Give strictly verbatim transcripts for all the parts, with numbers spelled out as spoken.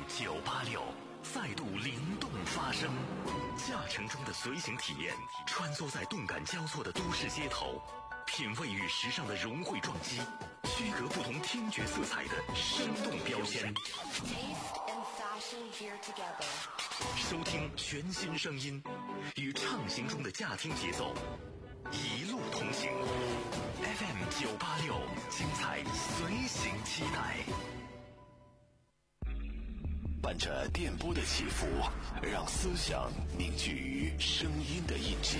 九八六再度灵动发声，驾乘中的随行体验，穿梭在动感交错的都市街头，品味与时尚的融汇撞击，区隔不同听觉色彩的生动标签。收听全新声音，与畅行中的驾听节奏，一路同行。F M 九八六，精彩随行期待。伴着电波的起伏，让思想凝聚于声音的印记，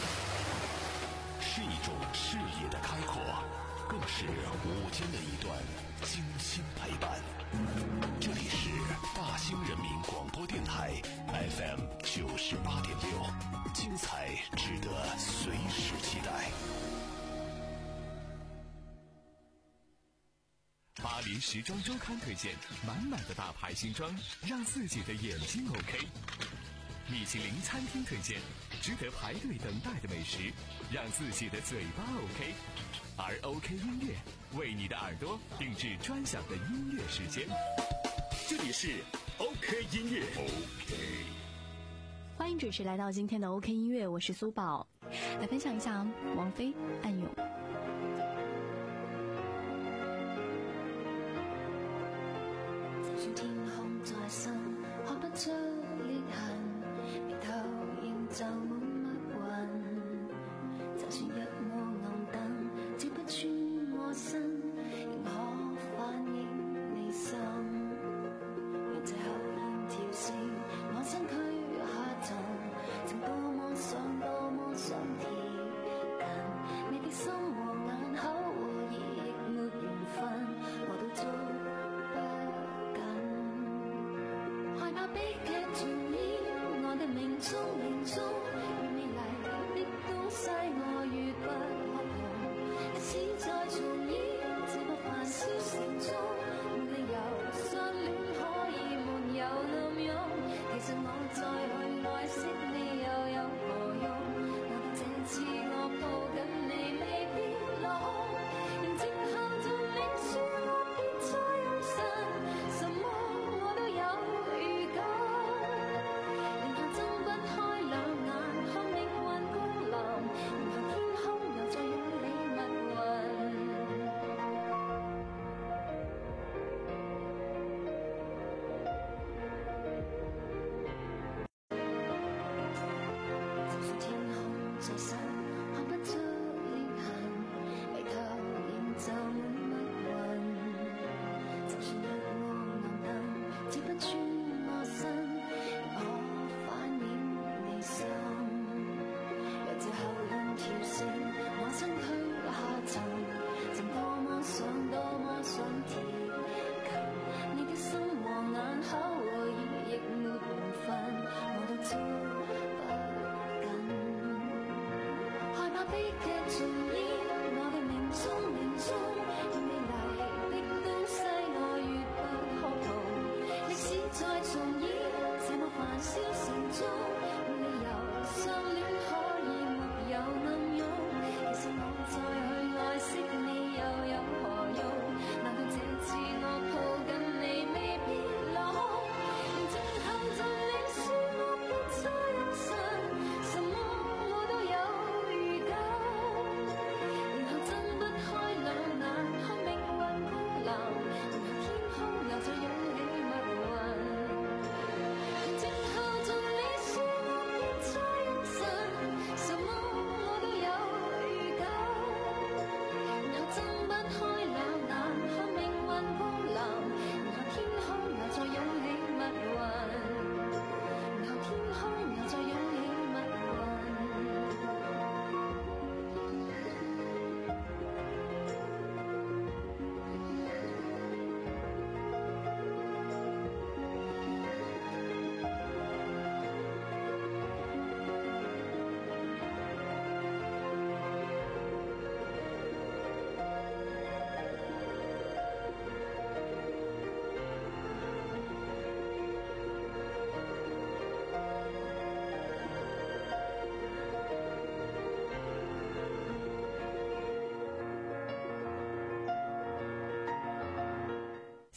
是一种视野的开阔，更是午间的一段精心陪伴。这里是大兴人民广播电台 F M 九十八点六，精彩值得随时期待。 巴黎时装周刊推荐满满的大牌新装，让自己的眼睛 OK。米其林餐厅推荐值得排队等待的美食，让自己的嘴巴 OK。而 OK 音乐为你的耳朵定制专享的音乐时间。这里是 OK 音乐 OK。 欢迎准时来到今天的 OK 音乐，我是苏宝，来分享一下王菲《暗涌》。 看不出裂痕，眉頭仍就冇乜暈。就算若我暗燈，照不穿我身，仍可反映你心。讓這口煙跳升，我身軀下沉，曾多麼想多麼想貼近，你的心和眼口和耳亦沒緣分，我都捉不緊。害怕悲劇重演，我的命中命中越美麗的東西我越不可碰。歷史再重演，這個繁囂城中沒理由相戀可以沒有暗湧。其實我再去愛惜你又有何用？難道這次我抱緊你未必落空？人靜候着你說我別再用神，什麼我都有預感。然後睜不開兩眼，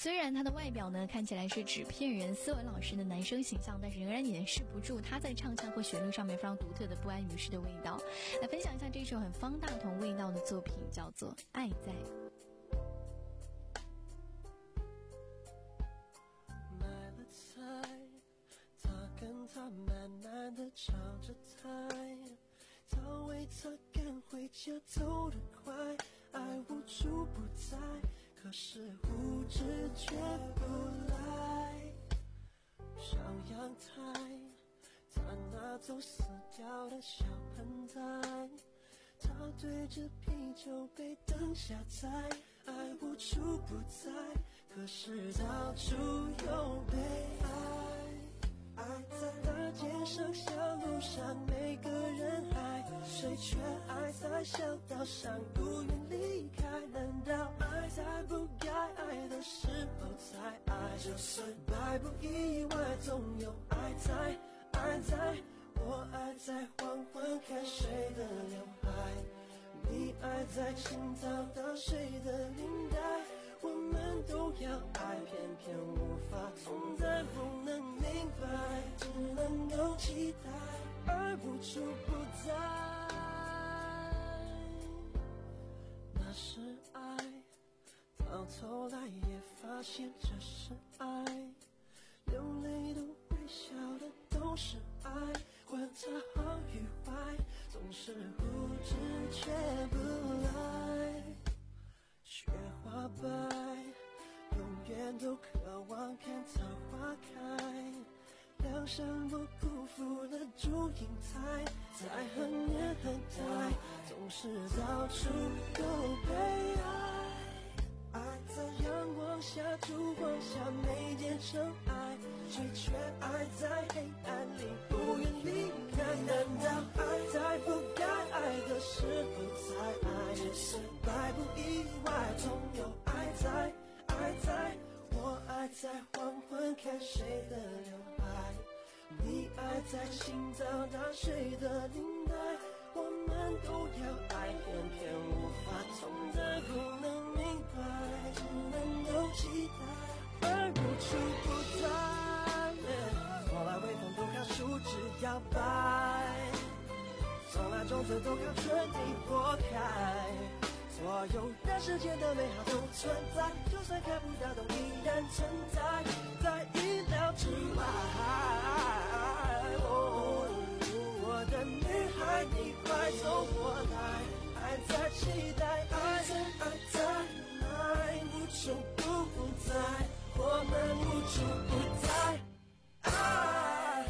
虽然他的外表呢看起来是纸片人斯文老师的男生形象，但是仍然掩饰不住他在唱腔和旋律上面非常独特的不安于世的味道。来分享一下这首很方大同味道的作品，叫做《爱在》。 买了菜，他跟他慢慢的炒着菜，他为他赶回家走得快，爱无处不在，可是物质却不来。上阳台，他拿走死掉的小盆栽，他对着啤酒杯等下载，爱无处不在，可是到处有悲哀。爱在大街上小路上，每个人爱，谁却爱在小道上不愿离开。难道爱在不该爱的时候才爱？就算百不意外，总有爱在。爱在，我爱在缓缓看谁的刘海，你爱在清早到谁的领带。我们都要爱，偏偏无法同在，不能明白，只能够期待，爱无处不在。那是爱，到头来也发现这是爱，流泪的微笑的都是爱，管它好与坏，总是不知却不来。雪花白，永远都渴望看桃花开，梁山伯辜负了祝英台，在很远很爱，总是到处有悲哀。爱在阳光下烛光下没结成爱，谁却爱在黑暗里不愿离开。难道爱在不该爱的时候才爱？只是百不意外，总有爱在。爱在，我爱在缓缓看谁的刘海，你爱在清早打谁的领带。我们都要爱，偏偏无法同在，不能明白，只能够期待，爱无处不在。从来微风都靠树枝摇摆，从来种子都靠春地拨开，所有人世间的美好都存在，就算看不到都依然存在，在意料之外。哦，我的女孩，你快走过来，还在期待，爱在爱在，爱无处不在，我们无处不在。爱，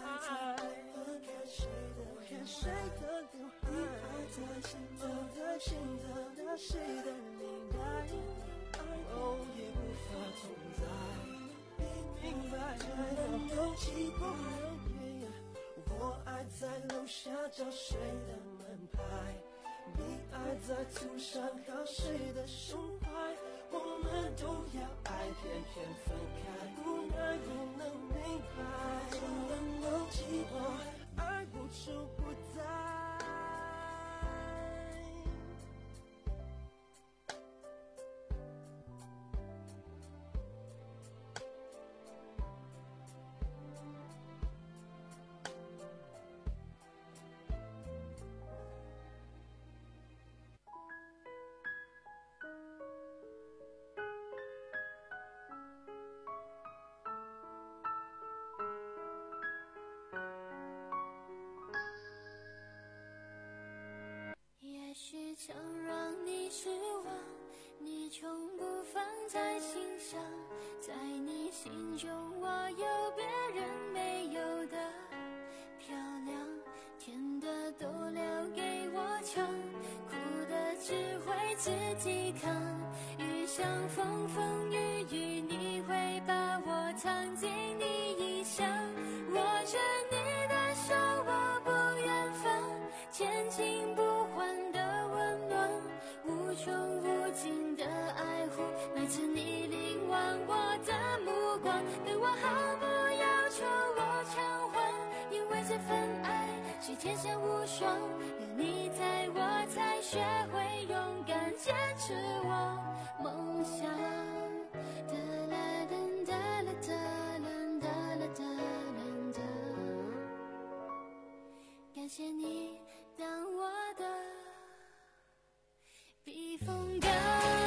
我看谁的刘海，在心头在心头的谁的领带，哦，也无法同在，明白才能够期待。我爱在楼下找谁的门牌，你爱在途上靠谁的胸怀，我们都要爱，偏偏分开，无奈不能明白，只能够期待，爱无处不在。 也许曾让你失望，你从不放在心上，在你心中我有别人没有的漂亮，甜的都留给我尝，苦的只会自己扛，遇上风风雨雨你会把我藏进你衣箱，握着你的手我不远方，千金不换的温暖，无穷无尽的爱护，来自你凝望我的目光，对我毫不要求我偿还，因为这份爱是天下无双，有你在我才学会勇敢坚持我梦想的风干。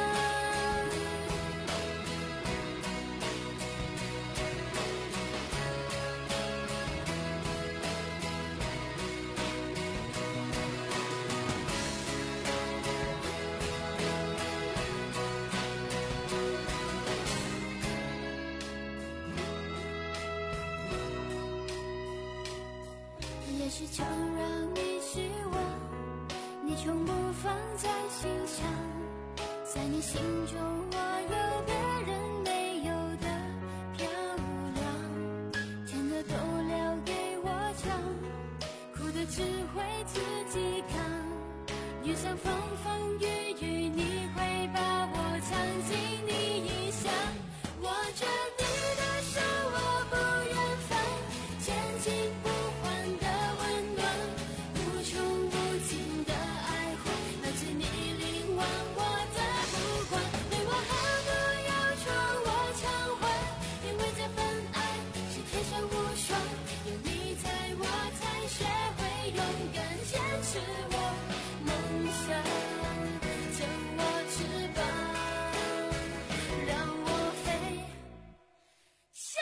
也许常让你失望，你从不放在心上，在你心中我有别人没有的漂亮，甜的都留给我尝，苦的只会自己扛，遇上风风雨雨你会把我藏进你衣裳，握着你的手我不愿放，牵紧不换的温暖，无穷无尽的爱会来自你凝望我的目光，对我毫不要求我偿还，因为这份爱是天生无双，有你在我才学会勇敢坚持我梦想，牵我翅膀，让我飞翔。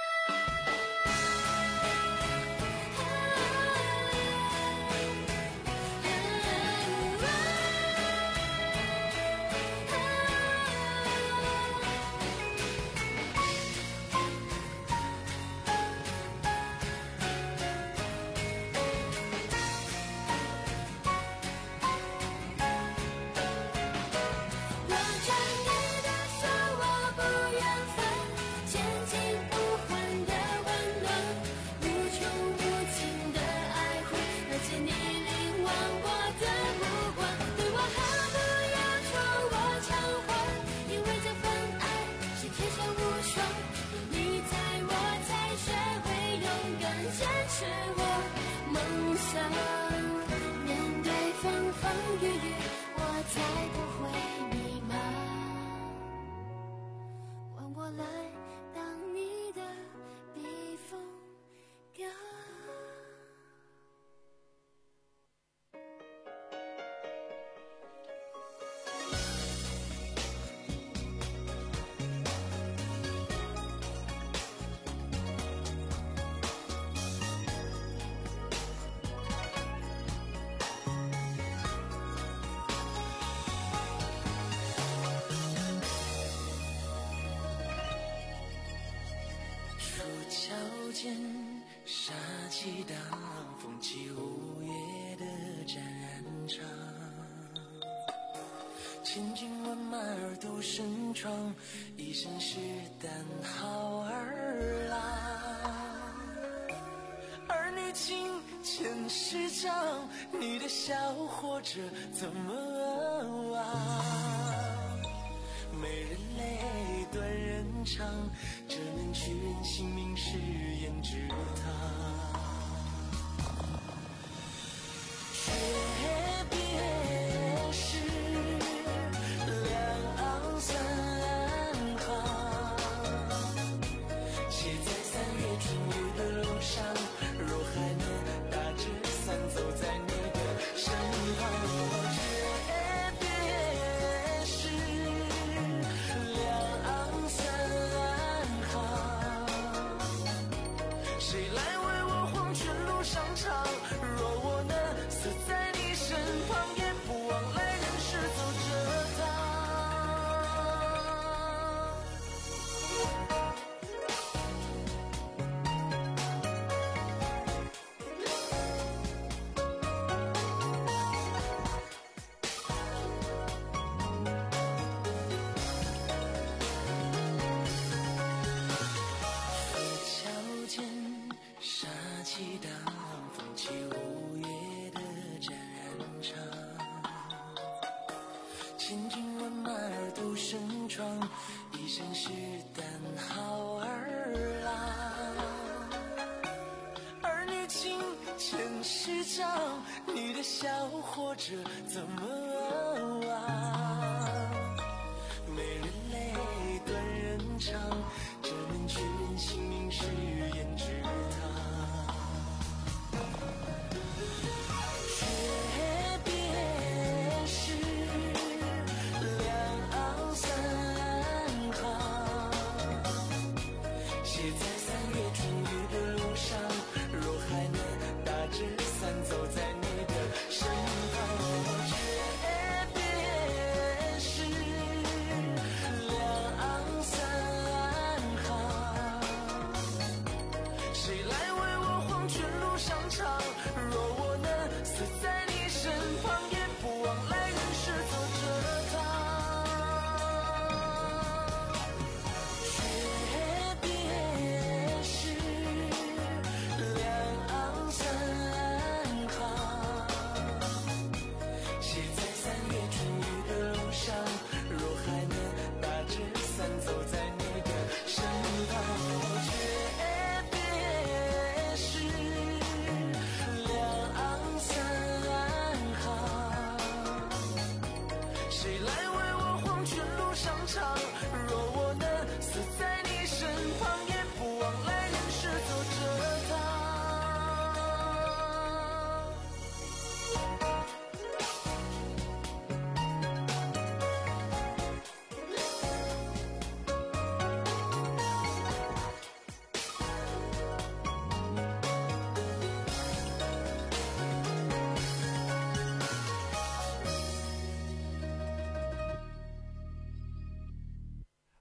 握着你的手我不愿放，牵紧不换的温暖，无穷无尽的爱会来自你凝望我的目光，对我毫不要求我偿还，因为这份爱是天生无双，有你在我才学会勇敢坚持我梦想，面对风风雨雨我才不会迷茫，换我来当你的避风港。 楚桥间，杀气荡，风起午夜的战场。千军万马而独身闯，一身是胆浩儿郎。儿女情，前世长，你的笑活着怎么忘？美人泪，短人长，这能取人性命是胭脂糖。诀别时，两岸三行，写在三月春雨的路上，若还能打着伞走在你的身旁。你的笑活着怎么忘？美人泪，短人长，这能取人性命是胭脂糖。诀别时，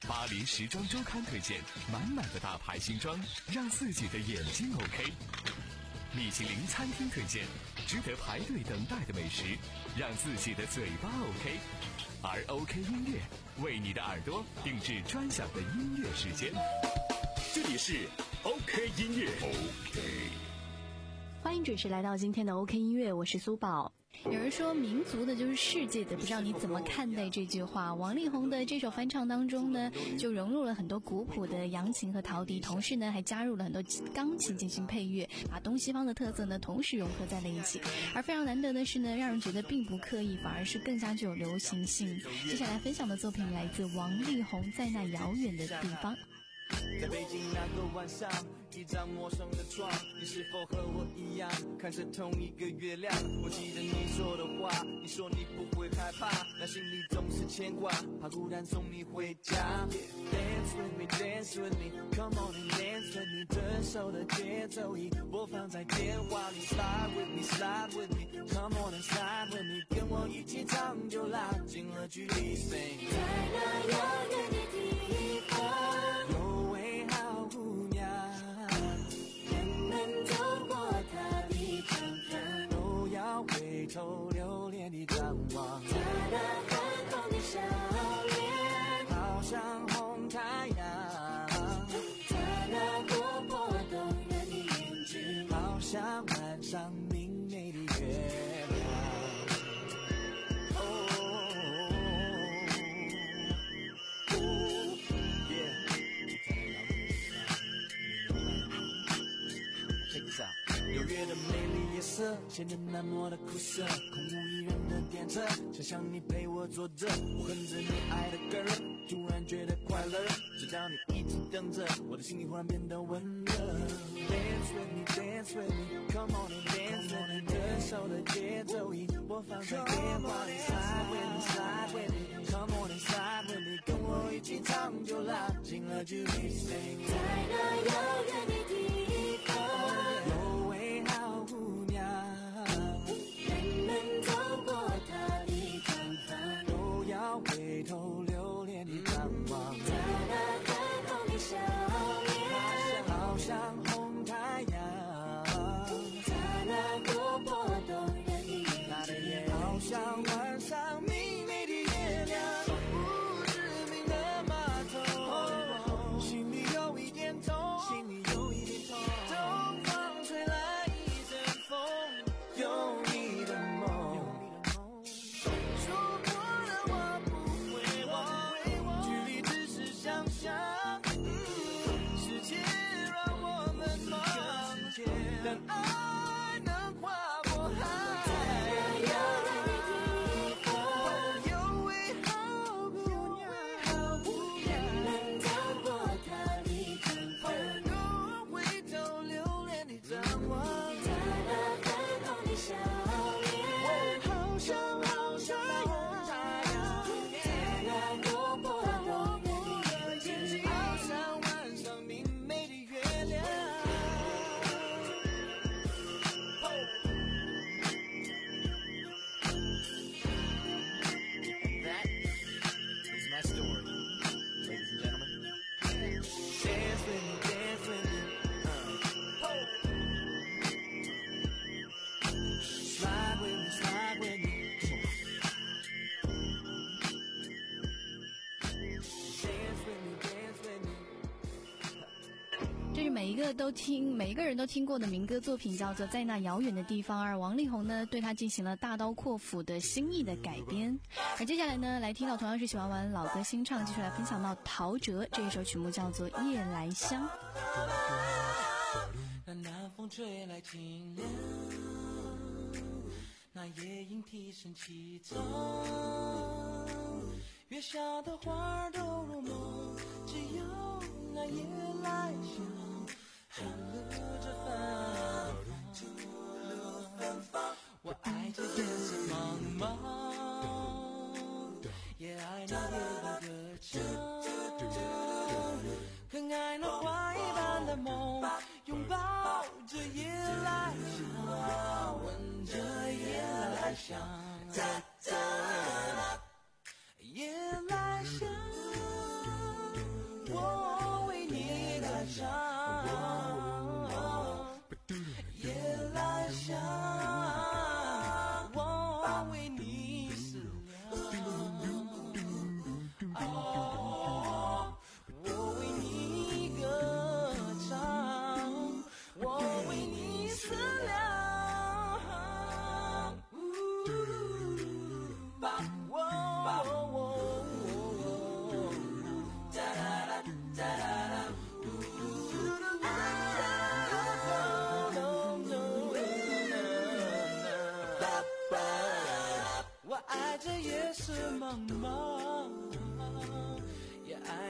巴黎时装周刊推荐满满的大牌新装，让自己的眼睛 OK。米其林餐厅推荐值得排队等待的美食，让自己的嘴巴 OK。而 OK 音乐为你的耳朵定制专享的音乐时间。 这里是 OK 音乐 OK。 欢迎准时来到今天的 OK 音乐，我是苏宝。有人说民族的就是世界的，不知道你怎么看待这句话？王力宏的这首翻唱当中呢，就融入了很多古朴的扬琴和陶笛，同时呢还加入了很多钢琴进行配乐，把东西方的特色呢同时融合在了一起。而非常难得的是呢，让人觉得并不刻意，反而是更加具有流行性。接下来分享的作品来自王力宏，在那遥远的地方。 在北京那个晚上，一张陌生的床，你是否和我一样看着同一个月亮？我记得你说的话，你说你不会害怕，但心里总是牵挂，怕孤单送你回家。Dance with me, dance with me, come on and dance with me， 这首的节奏仪播放在电话里。Slide with me, slide with me, come on and slide with me， 跟我一起唱就拉近了距离。Sing， 在那遥远的地方。 回头留恋的张望， 在那寒空的笑脸， 好像红太阳， 在那活泼动人的眼睛， 好像晚上明媚的月亮。哦、yeah，check this out。六月的美丽夜色显得那么的苦涩，空无一人的电车，想象你陪我坐着，我哼着你爱的歌，突然觉得快乐，直到你一直等着，我的心里忽然变得温热。Dance with me, dance with me, come on and dance with me， 这首的节奏仪播放在电话里。Slide with me, slide with me, come on and slide with me， 跟我一起唱就拉近了距离。Sing， 在那遥远的地方。 回头留恋的张望， 在那寒空的笑脸， 好像红太阳， 在那活泼动人的眼睛， 好像晚上明媚的月亮，不知名的码头，心里有一点痛，心里有一点痛，东方吹来一阵风，有你的梦。但爱能跨过海， 在那遥远的地方， 有位好姑娘，好姑娘， 人们走过她的城门， 我回头留恋的张望， 在那寒空的笑脸， 好像好像太阳， 在那活泼动人的眼睛， 好像晚上明媚的月亮。 这是每一个都听每一个人都听过的民歌作品，叫做《在那遥远的地方》，而王力宏呢对他进行了大刀阔斧的新意的改编。而接下来呢，来听到同样是喜欢玩老歌新唱，继续来分享到陶喆这一首曲目，叫做《夜来香》。 那南风吹来清凉，那夜莺啼声起奏，月下的花儿都入梦，只有那夜来香吐露着芬芳，吐露芬芳。我爱这夜色茫茫，也爱那夜莺歌唱，更爱那花一般的梦，拥抱着夜来香，闻着夜来香，夜来香。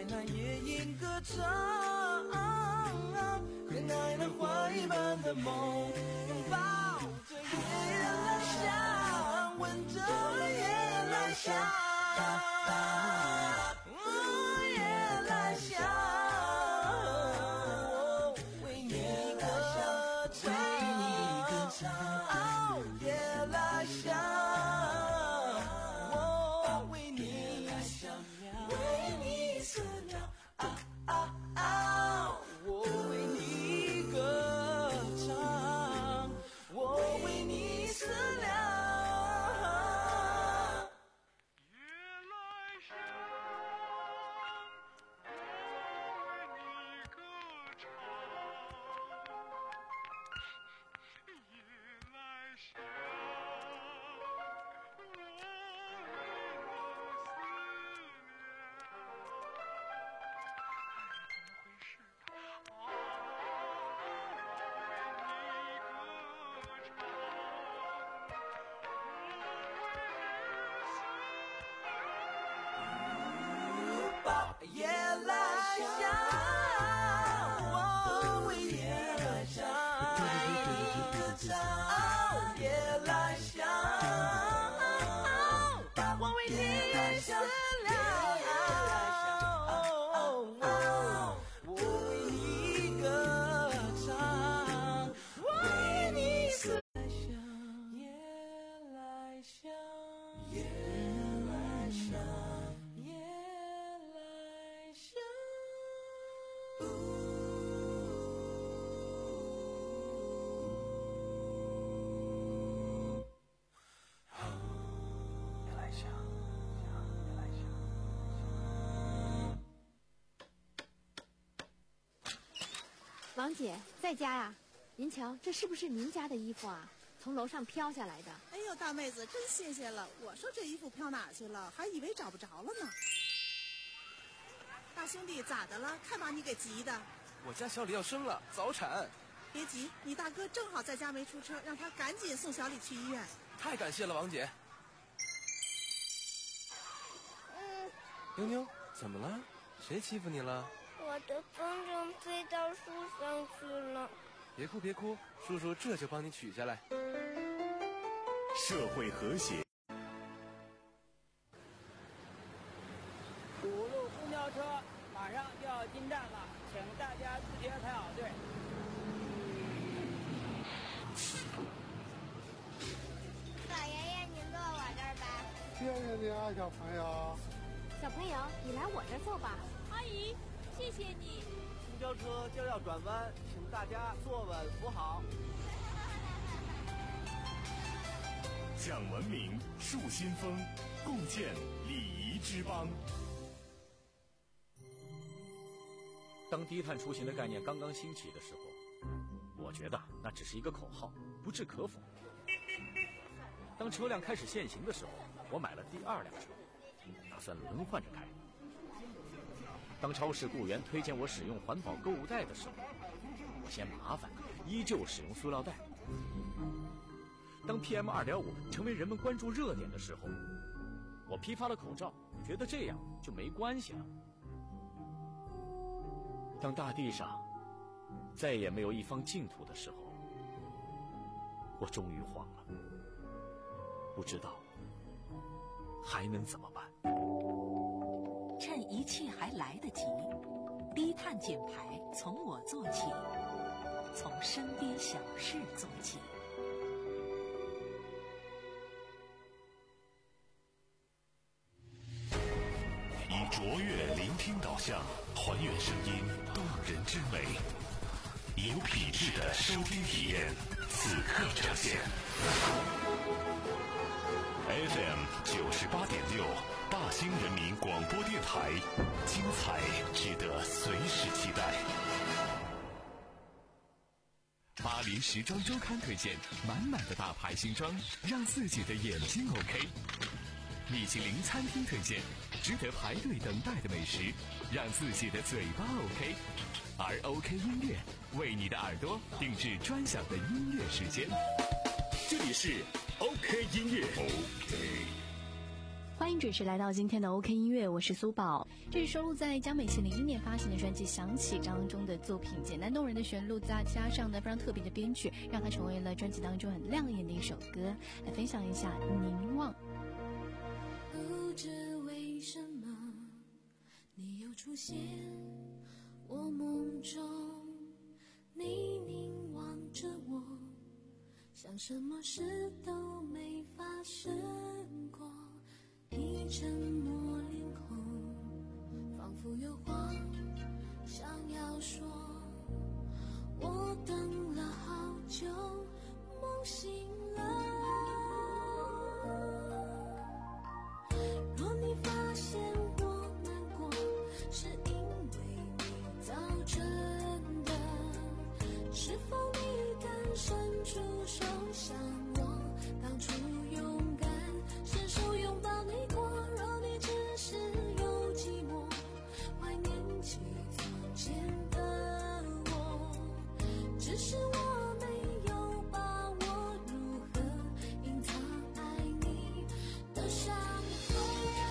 那夜莺歌唱，恋爱的花一般的梦，拥抱着夜来香，闻着夜来香，夜来香，我为你歌唱，夜来香，我为你为你思量，啊啊啊，我为你歌唱，我为你思量。夜来香，我为夜来香，夜来香，我为你思量，我为你歌唱，为你思量，夜来香，夜来香。 王姐在家呀？您瞧，这是不是您家的衣服啊？从楼上飘下来的。 哎呦，大妹子，真谢谢了！我说这衣服飘哪儿去了，还以为找不着了呢。大兄弟，咋的了？看把你给急的。 我家小李要生了，早产。 别急，你大哥正好在家没出车，让他赶紧送小李去医院。 太感谢了，王姐。 嗯。 妞妞，怎么了？谁欺负你了？ 我的风筝飞到树上去了。 别哭别哭，叔叔这就帮你取下来。 社会和谐。 五路公交车马上就要进站了，请大家自觉排好队。 老爷爷，您坐我这儿吧。 谢谢你啊，小朋友。 小朋友，你来我这儿坐吧。 阿姨，谢谢你。 公交车就要转弯，请大家坐稳扶好。 讲文明，树新风，共建礼仪之邦。 当低碳出行的概念刚刚兴起的时候，我觉得那只是一个口号，不置可否。当车辆开始限行的时候，我买了第二辆车，打算轮换着开。当超市雇员推荐我使用环保购物袋的时候，我嫌麻烦，依旧使用塑料袋。当 P M 二点五 成为人们关注热点的时候，我批发了口罩，觉得这样就没关系了。当大地上再也没有一方净土的时候，我终于慌了，不知道还能怎么办。 趁一切还来得及，低碳减排从我做起，从身边小事做起。 以卓越聆听导向，还原声音动人之美，有品质的收听体验，此刻呈现。F M 九十八点六，大兴人民广播电台，精彩值得随时期待。 巴黎时装周刊推荐满满的大牌新装，让自己的眼睛 OK。米其林餐厅推荐值得排队等待的美食，让自己的嘴巴 OK。而 OK 音乐为你的耳朵定制专享的音乐时间。 这里是 OK 音乐。OK。 欢迎准时来到今天的 OK 音乐，我是苏宝。这是收录在江美琪零一年发行的专辑《想起》当中的作品，简单动人的旋律再加上呢非常特别的编曲，让它成为了专辑当中很亮眼的一首歌。来分享一下《凝望》。 不知为什么你又出现我梦中，你凝望着我，像什么事都没发生过，一沉默脸孔，仿佛有话想要说。我等了好久，梦醒了。若你发现我难过，是因为你造成的，是否你敢伸出手向我，当初勇敢伸手拥抱你过。若你只是有寂寞，怀念起从前的我，只是我没有把握如何隐藏爱你的伤口。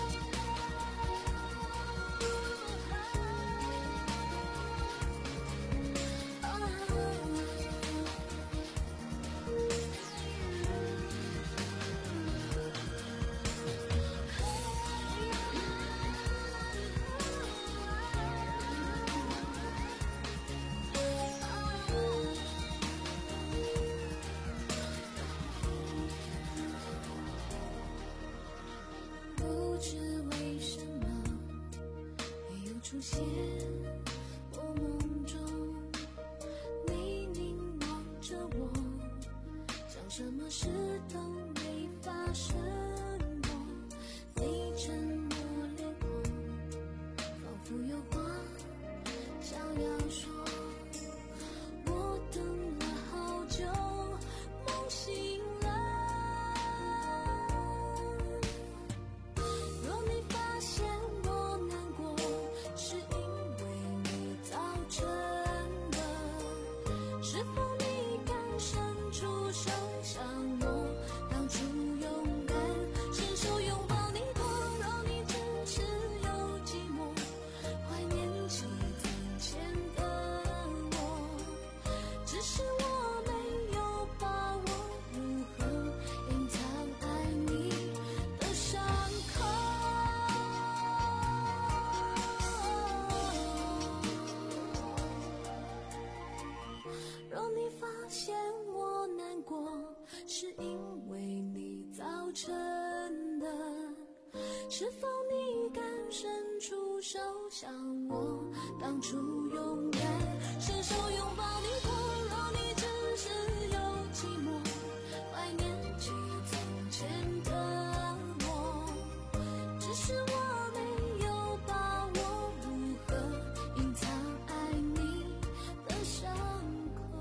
不知为什么你又出现我梦中，你凝望着我，像什么事都没发生过，你沉默脸孔，仿佛有话想要说。我等了好久，梦醒了。若你发现我难过，是因为你造成的，是否你敢伸出手向我，当初勇敢伸手拥抱你过。若你只是有寂寞，怀念起从前的我，只是我没有把握如何隐藏爱你的伤口。若你发现我难过，是因为你造成的，是否你敢伸出手向我，当初勇敢伸手拥抱你过。若你只是有寂寞，怀念起从前的我，只是我没有把握如何隐藏爱你的伤口。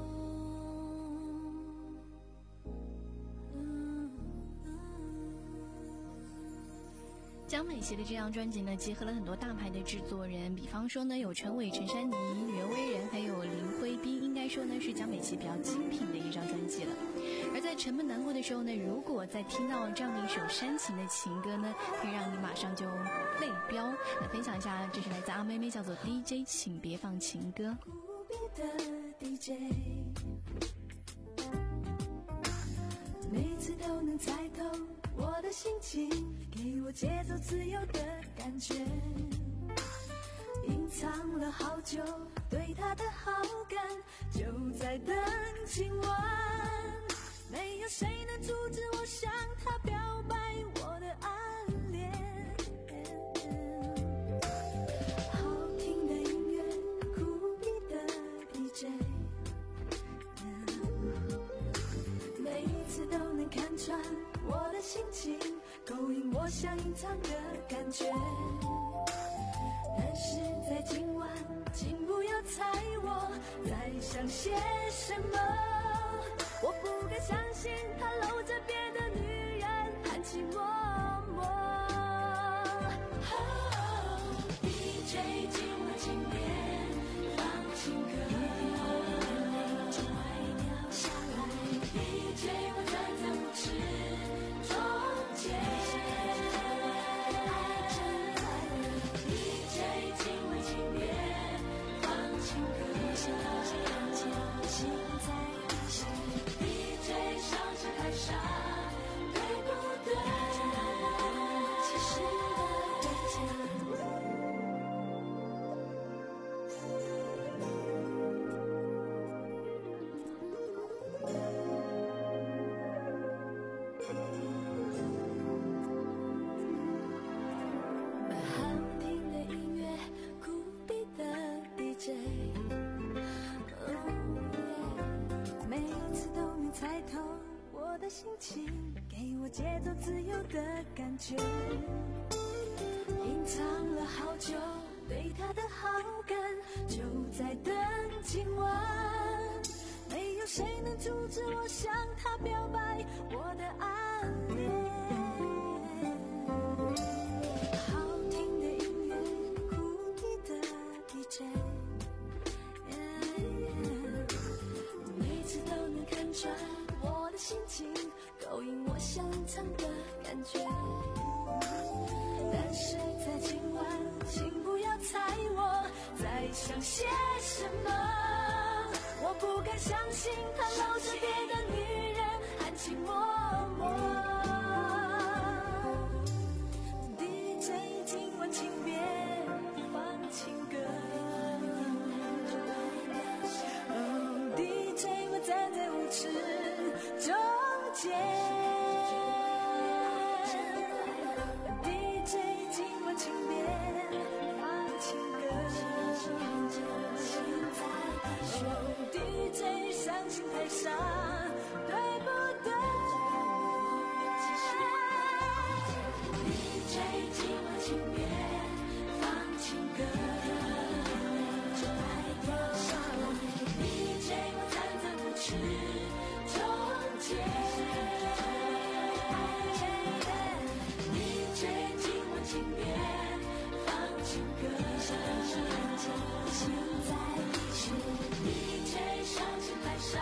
江美琪的这张专辑呢，结合了很多大牌的制作人，比方说呢有陈伟、陈珊妮、袁惟仁，还有林徽斌，应该说呢是江美琪比较精品的一张专辑了。而在沉闷难过的时候呢，如果再听到这样的一首煽情的情歌呢，可以让你马上就泪飙。来分享一下，这是来自阿妹妹，叫做 D J 请别放情歌。 无比的 D J， 每次都能猜透我的心情，给我节奏自由的感觉，隐藏了好久对他的好感，就在等今晚。没有谁能阻止我向他表白我的暗恋。好听的音乐，酷比的 D J， 每一次都能看穿我的心情，勾引我想隐藏的感觉。但是在今晚，请不要猜我在想些什么。我不敢相信他搂着别的女人含情脉脉。Oh, D J 今晚请别放情歌，眼泪就快掉下来。D J 我站在舞池中间。 我的心情，给我节奏自由的感觉。隐藏了好久对他的好感，就在等今晚。没有谁能阻止我向他表白我的暗恋。好听的音乐，酷皮的 D J， 每次都能看穿我的心情，勾引我想唱的感觉。但是在今晚，请不要猜我在想些什么。我不敢相信他搂着别的女人含情脉脉。D J 今晚请别放情歌。哦 D J 我站在舞池中间。台上对不对 D J 今晚请别放情歌。D J 我站在舞池中间。D J 今晚请别放情歌。心在一起 D J 上前台上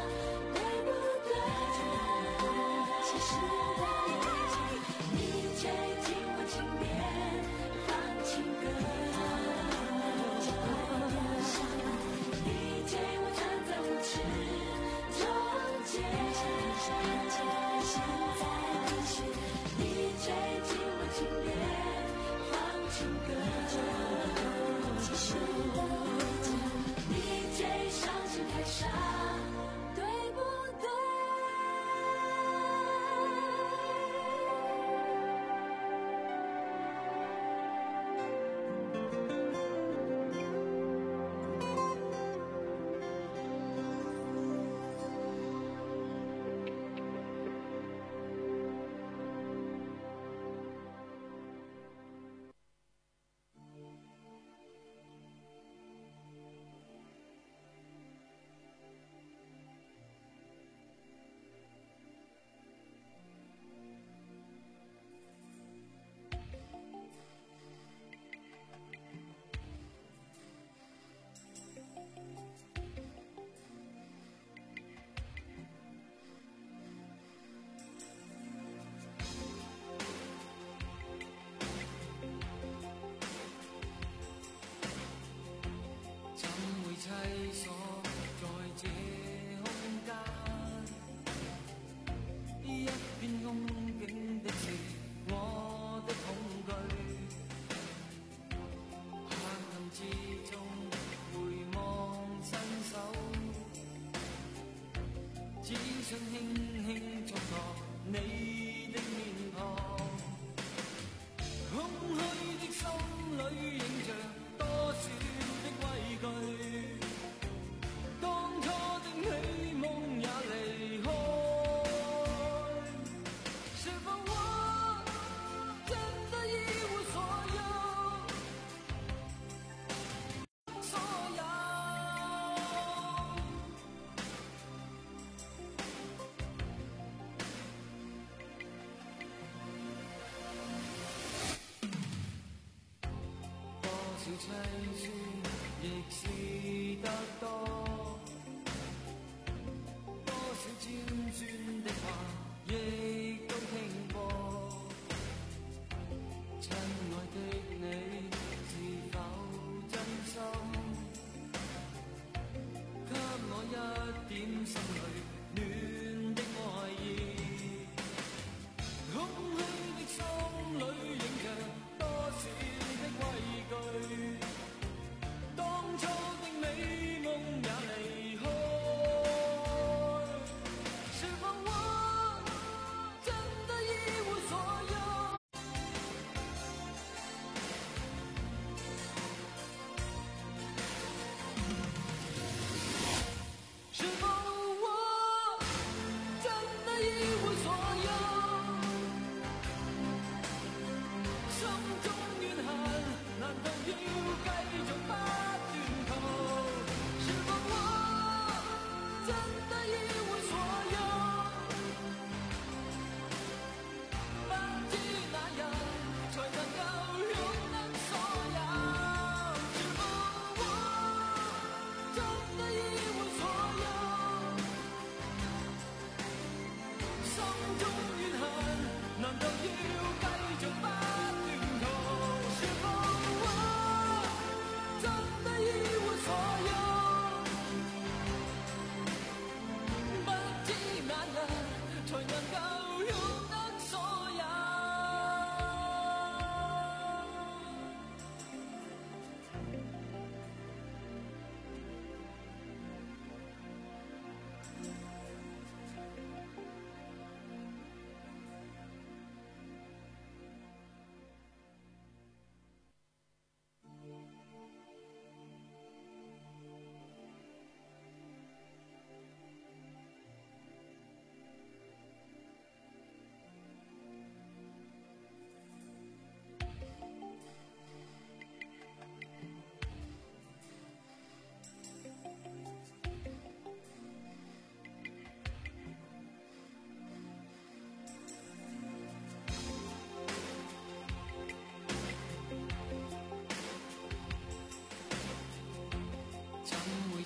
栖所在這空間，一片空境的是我的恐懼。黑暗之中回望伸手，只想輕輕觸覺你的面龐。空虛的心裏映着多少的畏懼。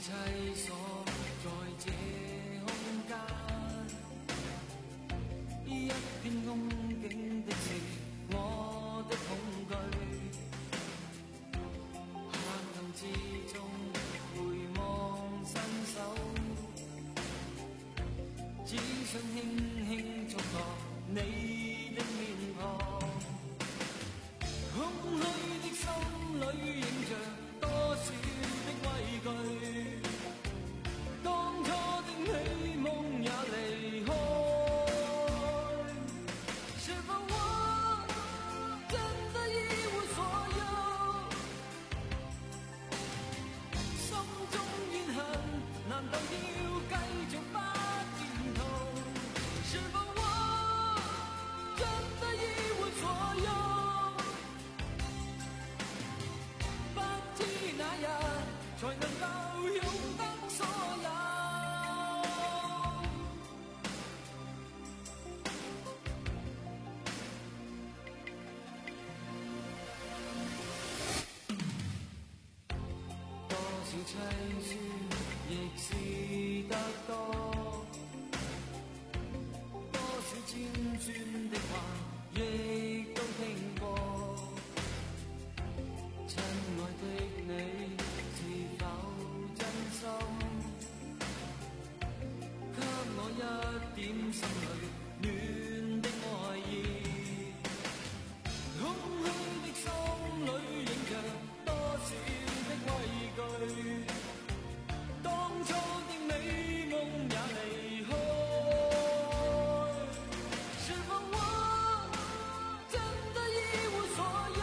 切锁在这空間，一片空境的是我的恐懼，黑暗之中回望伸手，只想輕輕觸覺你的面龐，空虛的心裏映着多少的畏懼，當初的美夢也離開，是否我真的一無所有？心中怨恨難道要繼續不斷痛？是否我真的一無所有？不知哪日才能夠擁得所有。多少凄酸亦是得多，多少尖酸的話亦都聽過，親愛的你是否真心給我一點心裏暖的愛意？空虛的心裏映着多少的畏懼，當初的美夢也離開，是否我真的一無所有？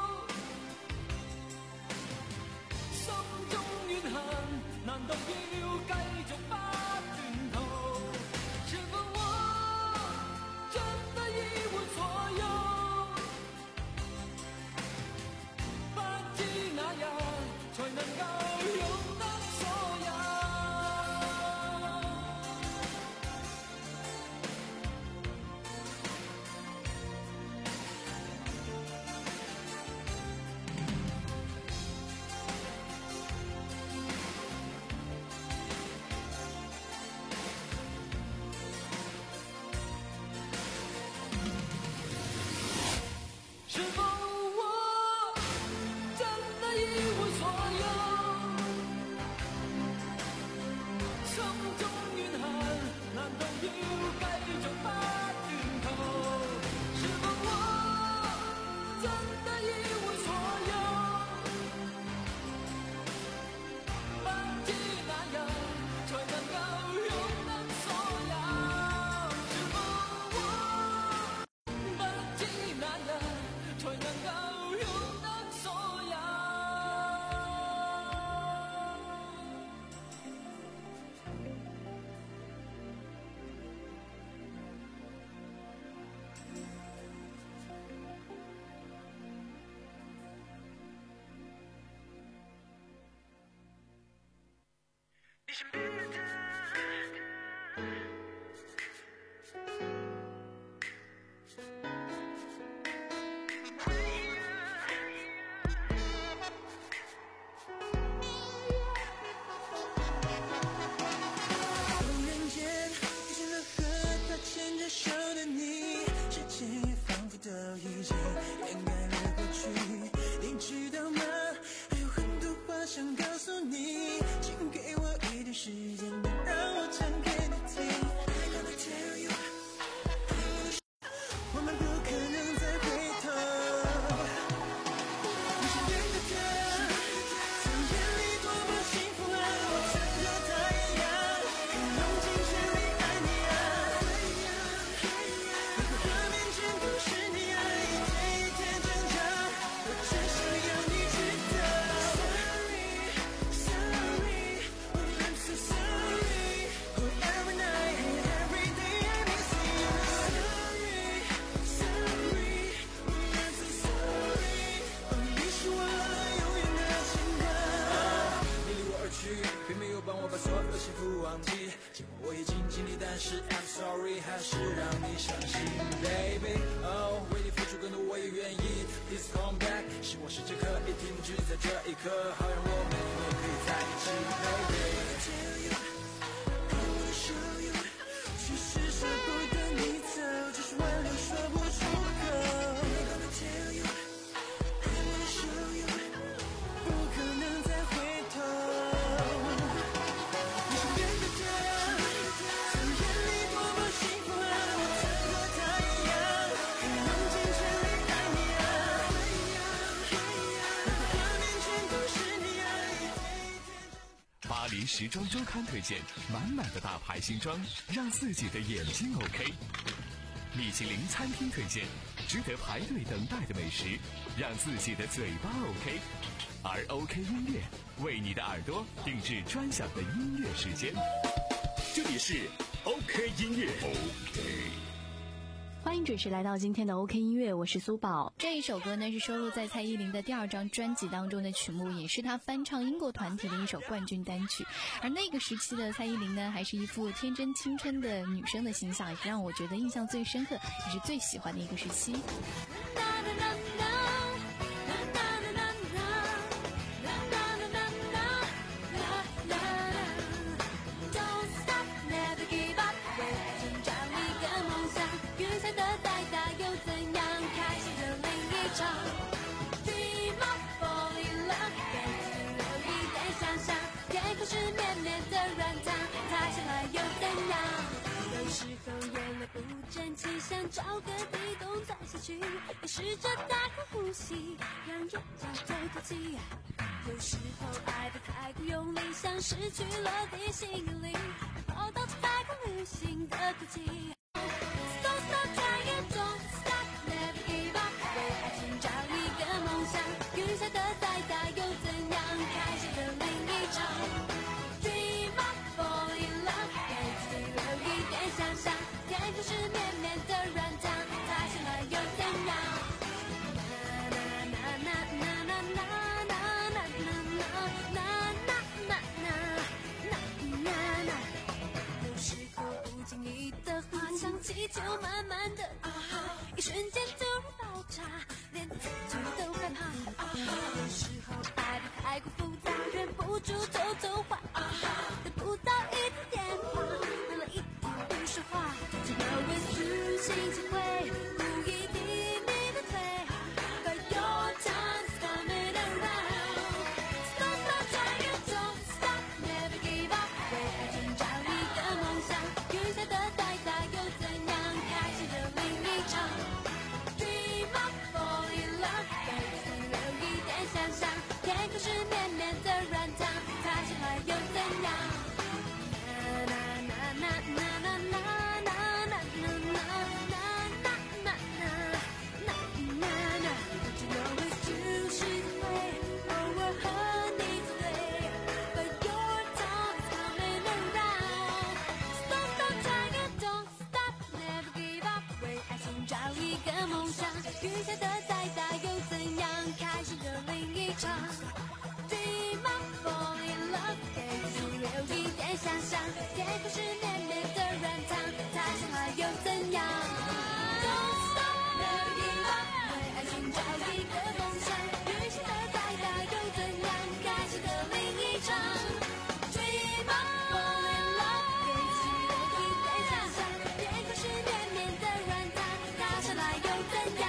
心中怨恨難道要繼續不斷逃？是否我真的一無所有？不知哪日才能夠擁得所有。是否我真的一無所有？心中怨恨難道要繼續不斷逃？是否我真的一無所有？不知哪日才能夠擁得所有？是否我不知哪日才能夠擁得所有？你身边的他， 突然间遇见了和他牵着手的你，时间也仿佛都已经掩盖了过去。你知道吗？还有很多话想告诉你，请给我一点时间，让我讲给你听。Gonna tell you， 我们不可能再回头。你身边的他，从眼里多么幸福啊！我曾和他一样，可以用尽全力爱你啊！如果河面全都是你啊，一天一天挣扎，我只想要你知道。Sorry, sorry, oh I'm so sorry. Oh every night and every day I miss you. Sorry, sorry, oh I'm so sorry. Oh 你是我永远的牵挂。你离我而去，并没有帮我把所有的幸福忘记。尽管我已经尽力，但是 I'm sorry， 还是让你伤心 ，baby。哦，为你付出更多我也愿意。Please come back， 希望时间可以停止在这一刻，好让我们永远可以在一起，baby。 巴黎时装周刊推荐满满的大牌新装，让自己的眼睛 OK。米其林餐厅推荐值得排队等待的美食，让自己的嘴巴 OK。而 OK 音乐为你的耳朵定制专享的音乐时间。这里是 OK 音乐 OK。 欢迎准时来到今天的 OK 音乐，我是苏宝。这一首歌呢是收录在蔡依林的第二张专辑当中的曲目，也是她翻唱英国团体的一首冠军单曲。而那个时期的蔡依林呢，还是一副天真青春的女生的形象，也是让我觉得印象最深刻，也是最喜欢的一个时期。 时候眼泪不争气，想找个地洞钻下去，也试着大口呼吸，让眼角透透气。有时候爱得太过用力，像失去了地心引力，跑到太空旅行的途径。Don't stop trying, don't stop, never give up， 为爱情找一个梦想，雨下的再大又怎样，开始的另一场。Dream up, fall in love， 给自己留一点想象，天空是绵绵的软糖，塌下来又怎样？有时候不经意的话想起就慢慢的啊，一瞬间突然爆炸，连自己都害怕。有时候爱得太过复杂，忍不住偷偷画，得不到一通电话，拿了一天不说话，只能为虚心机会，故意踢你的腿。But your time's coming around， Don't stop trying, don't stop, never give up， 为爱情找一个梦想，雨下的再大又怎样，开始的另一场。Dream up, fall in love， 给自己留一点想象，天空是绵绵的软糖，塌下来又怎样？雨下的再大又怎样，开始的另一场。Dream up, fall in love， 给自己留一点想象，天空是绵绵的软糖，塌下来又怎样？ Don't stop, never give up， 为爱情找一个梦想，雨下的再大又怎样，开始的另一场。Dream up, fall in love， 给自己留一点想象，天空是绵绵的软糖，塌下来又怎样？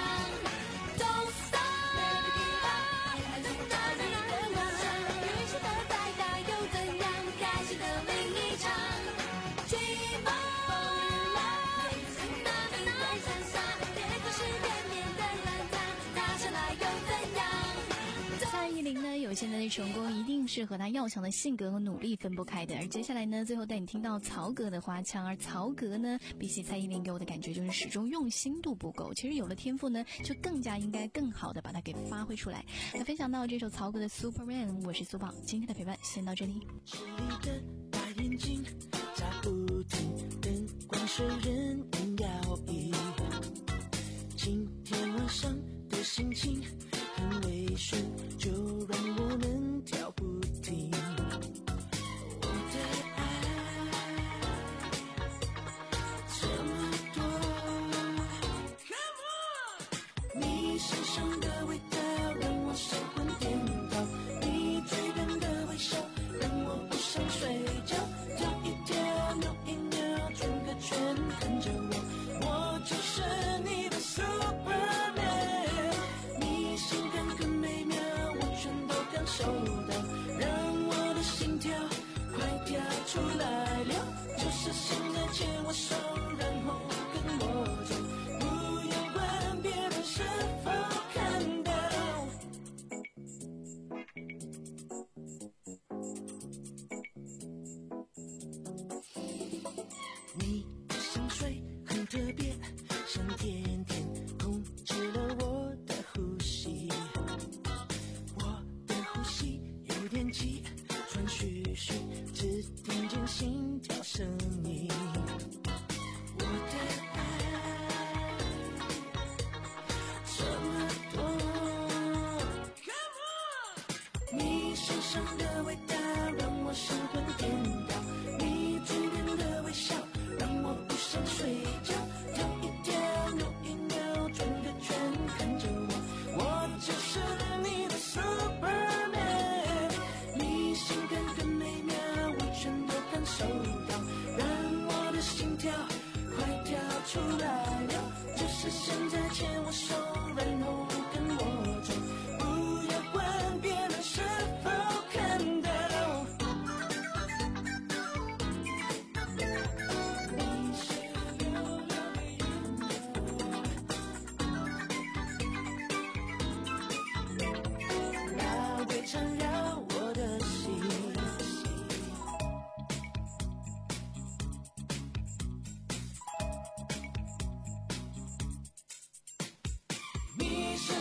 有现在的成功一定是和他要强的性格和努力分不开的。而接下来呢，最后带你听到曹格的花腔，而曹格呢，比起蔡依林给我的感觉就是始终用心度不够。其实有了天赋呢，就更加应该更好的把它给发挥出来。那分享到这首曹格的 Superman， 我是苏宝，今天的陪伴先到这里。 视力的大眼睛眨不停，灯光水人影摇曳，今天晚上的心情很微醺，就让我们跳不停。我的爱这么多，你身上的味道让我神魂颠倒，你嘴边的微笑让我不想睡觉，跳一跳扭一扭转个圈看着我，我就是你的 Superman， 你性感更美妙我全都感受到。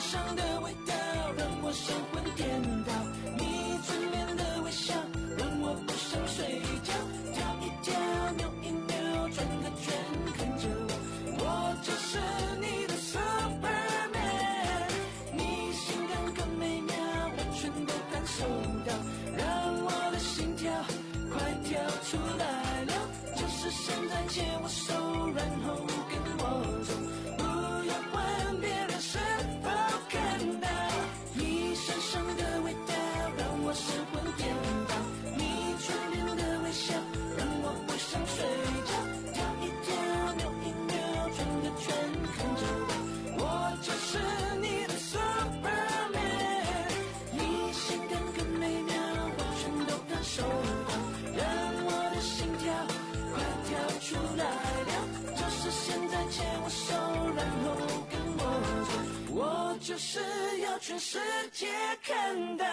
上的味道让我神魂颠倒，你嘴脸的微笑让我不想睡觉，跳一跳扭一扭转个圈看着我，我就是你的 Superman， 你性感更美妙我全都感受到，让我的心跳快跳出来了，就是现在牵我手然后跟我走，不要管别人是否看到，你身上的味道让我神魂颠倒，你唇边的微笑让我不想睡觉，跳一跳扭一扭转个圈看着我，我就是你的 Superman， 你性感更美妙我全都感受到，让我的心跳快跳出来了，就是现在牵我手然后跟我走，我就是要全世界看到。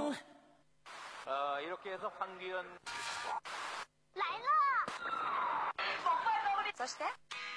어, 이렇게 해서 황규현 来了。そして。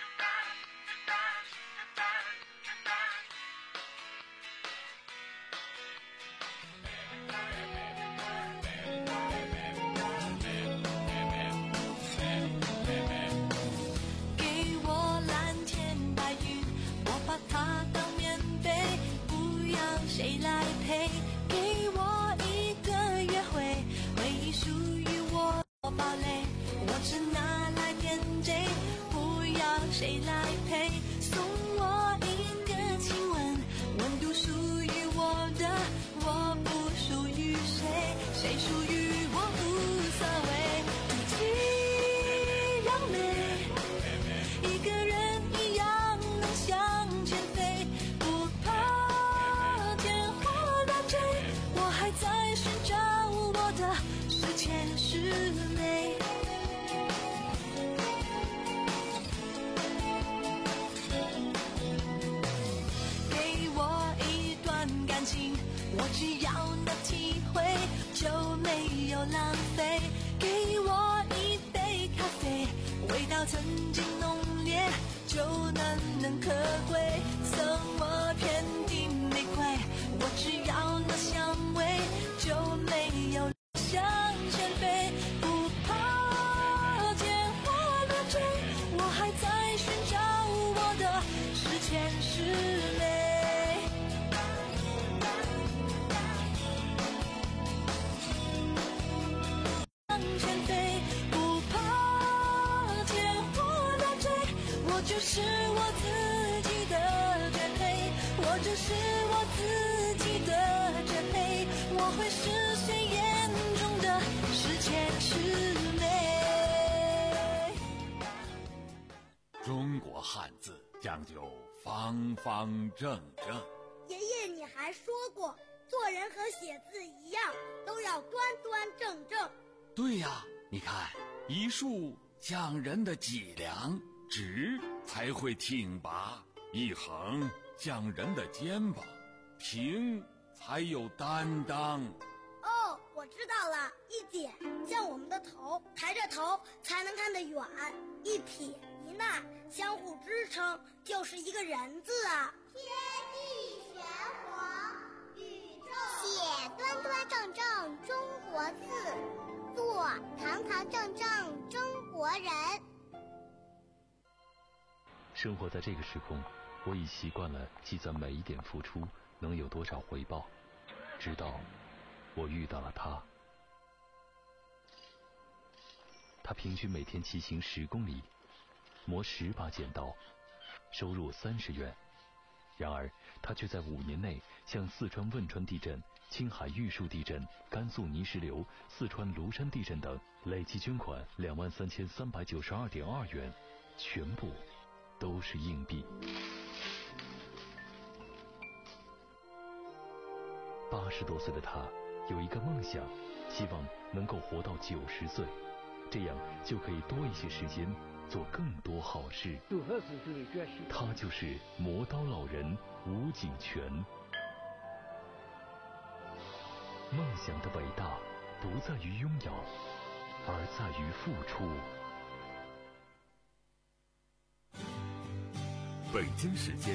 给我蓝天白云，我把它当棉被，不要谁来陪。给我一个约会，回忆属于我堡垒，我只拿来点缀，不要谁来陪。送我一个亲吻，温度属于我的，我不属于谁，谁属于我无所谓。突起让美，一个人一样能向前飞，不怕天花乱坠，我还在寻找我的是前是美。给我一段感情，我只要能体会，就没有浪费。给我一杯咖啡，味道曾经浓烈，就难能可贵。送我遍地玫瑰，我只要那香味，就没有向前飞。不怕天花乱坠，我还在寻找我的是前是美。向前飞，不怕天花乱坠，我就是我自己的绝配，我就是我自己的绝配，我会是谁眼中的是前是美。 中国汉字讲究方方正正。 爷爷，你还说过，做人和写字一样，都要端端正正。 对呀，你看，一竖讲人的脊梁，直才会挺拔；一横讲人的肩膀，平才有担当。 哦，我知道了，一点像我们的头，抬着头才能看得远；一撇一捺相互支撑，就是一个人字啊。 天地玄黄，宇宙写端端正正中国字，做堂堂正正中国人。 生活在这个时空，我已习惯了计算每一点付出能有多少回报，直到我遇到了他。他平均每天骑行十公里，磨十把剪刀，收入三十元。然而，他却在五年内向四川汶川地震、青海玉树地震、甘肃泥石流、四川庐山地震等累计捐款两万三千三百九十二点二元，全部都是硬币。八十多岁的他有一个梦想，希望能够活到九十岁，这样就可以多一些时间做更多好事。他就是磨刀老人吴景全。梦想的伟大不在于拥有，而在于付出。 北京时间